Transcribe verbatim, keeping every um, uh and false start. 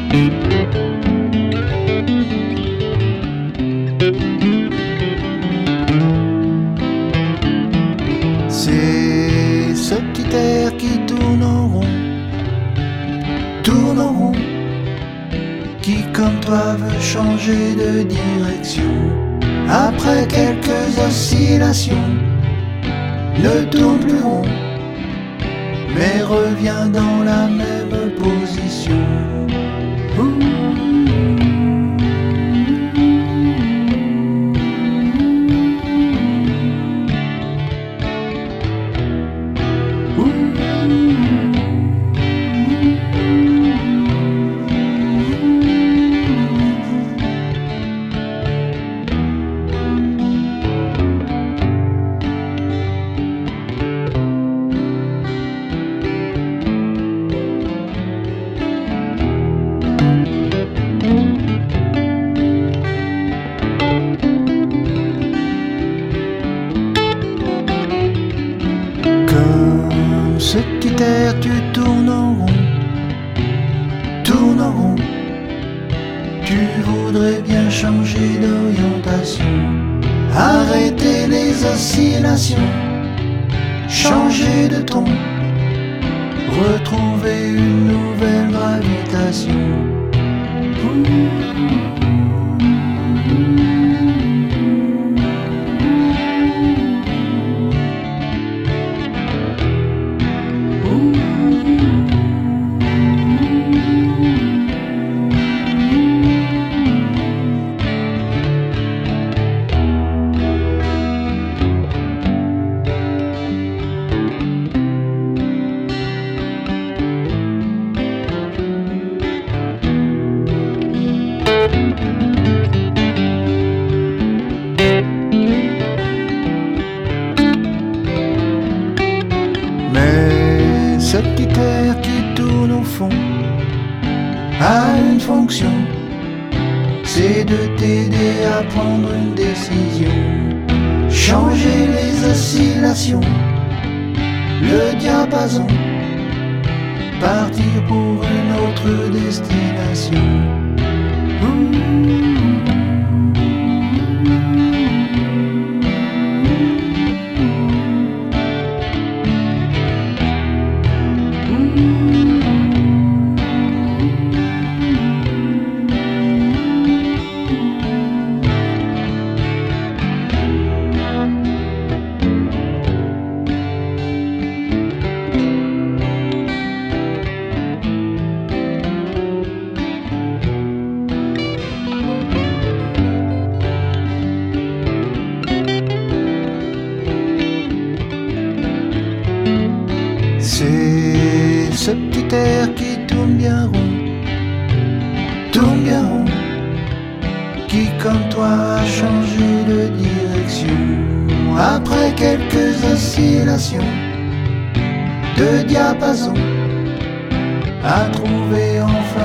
C'est ce petit air qui tourne en rond, tourne en rond, qui comme toi veut changer de direction. Après quelques oscillations, ne tourne plus rond, mais revient dans la même position. Ouh. Ce petit air, tu tournes en rond, tournes en rond. Tu voudrais bien changer d'orientation, arrêter les oscillations, changer de ton, retrouver une nouvelle gravitation. Ouh. Mais ce petit air qui tourne au fond a une fonction, c'est de t'aider à prendre une décision, changer les oscillations, le diapason, partir pour une autre destination. Ouh. C'est ce petit air qui tourne bien rond, tourne bien rond, qui comme toi a changé de direction. Après quelques oscillations de diapason, a trouvé enfin